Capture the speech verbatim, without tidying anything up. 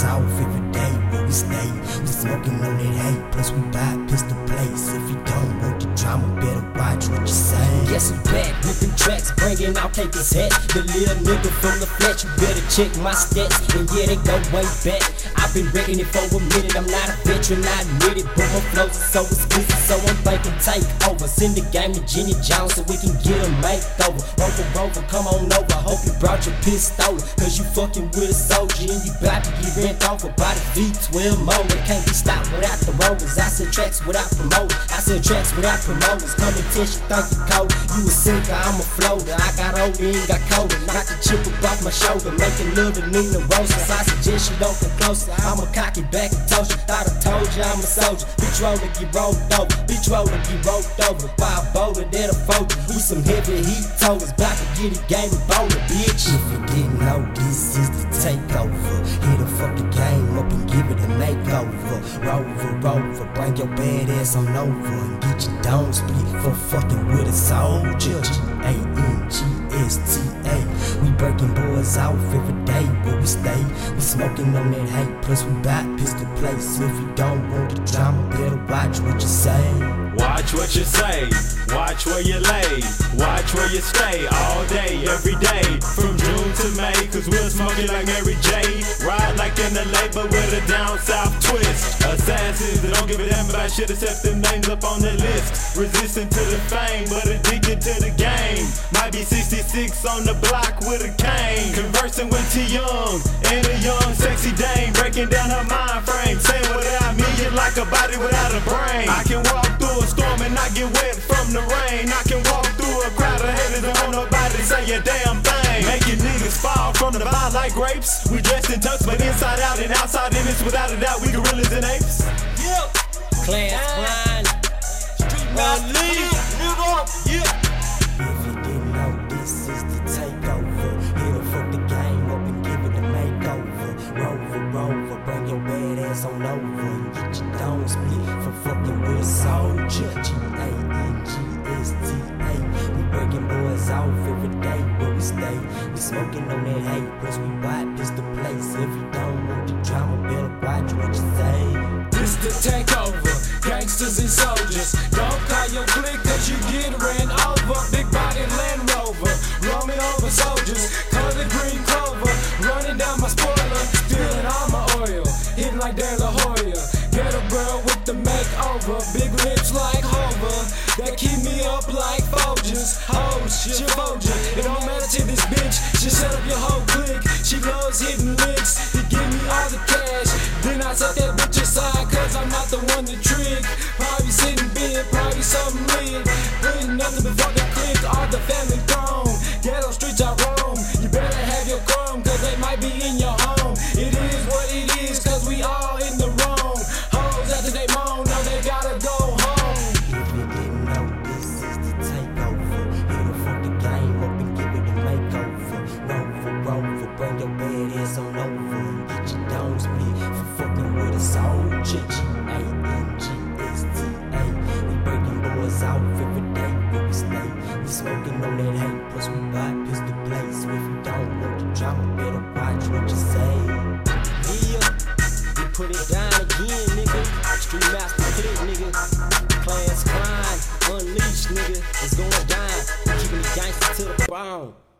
boys off every day where we stay. We smoking on that hate, plus we buy pistol plates. If you don't want the drama, better watch what you say. Guess I'm back, ripping tracks, bringing out Cake's hat. The little nigga from the flat, you better check my stats. And yeah, they go way back. I've been wrecking it for a minute, I'm not a veteran, I admit it. But my flows are so exclusive, so I'm thinking take over. Send the game to Jenny Jones so we can get a makeover. Rover, rover, come on over, hope you brought your pistol. Cause you fucking with a soldier and you bout to get rent over by the V twelve motor. Can't be stopped without the rovers. I sell tracks without promoters. I sell tracks without promoters. Come and test you, think you cold. You a sinker, I'm a floater. I got older and got colder. Knock the chip up off my shoulder, making love to Nina Roses. I suggest you don't come closer. I'm a cocky back and toast you. Thought I told you I'm a soldier. Bitch roller get rolled over. Bitch roller get rolled over. By a boulder, that'll fold you. We some heavy heat toters. Bout to get a game of bowler, bitch. If you didn't know, this is the takeover. Hit the fucking game up and give it a makeover. Rover, rover, bring your bad ass on over and get your dome split for fucking with a soldier. G A N G S T A. We breaking boys off every day where we stay. We smoking on that hate, plus we buy pistol plates. If you don't want the drama, better watch what you say. Watch what you say, watch where you lay, watch where you stay all day, every day, from June to May, cause we're smoking like Mary J. Ride like in the lake, but with a down south twist. Assassins that don't give a damn about shit except them names up on the list. Resistant to the fame, but addicted to the game. Might be sixty-six on the block with a cane. Conversing with T Young and a young sexy dame, breaking down her mind frame, saying without me you're like a body without a brain. I can walk through a storm and not get wet from the rain. I can walk through a crowd of haters and want nobody to say a damn thing. Making niggas fall from the vine like grapes. We dressed in tux but inside out and outside in this, without a doubt we gorillas and apes. Yep. Class grind, street unleashed, nigga. Yeah. If you didn't know, this is the takeover. Hit her fuck the game up and give it a makeover. Rover, rover, bring your bad ass on over and get your dome split for fucking with a soldier. G A N G S T A. We breaking boys off every day where we stay. We smoking on that hate, plus we buy pistol plates. If you don't want the drama, better watch what you say. This the takeover, gangsters and soldiers. Don't call your clique cause you get ran over. Big body Land Rover, roaming over soldiers. Color green clover, running down my spoiler. Stealing all my oil, hitting like De La Hoya. Get a girl with the makeover, big lips like Hover. That keep me up like Folgers. Oh shit, Folger. It don't matter to this bitch, she set up your whole clique. She loves hitting licks, to give me all the cash. Then I set that bitch aside cause I'm not the one to trick. Probably sitting big, probably something lit. Putting nothing before the click, all the family gone. Ghetto streets I roam, you better have your chrome cause they might be in your home. It is what it is cause we all in the wrong. Hoes after they moan, no they gotta go home. If you didn't know, this is the takeover. Hit her fuck the game up and give it a makeover. Rover, rover, bring your bad ass on over and get your dome split for fucking with a soldier. G A N G S T A. We breaking boys off every day where we stay. We smoking on that hate, plus we buy pistol plates. So if you don't want the drama, better watch what you say. Yeah, we put it down again, nigga. Street master click, nigga. Class grind, unleashed, nigga. It's going down. We keeping the gangsters to the bone.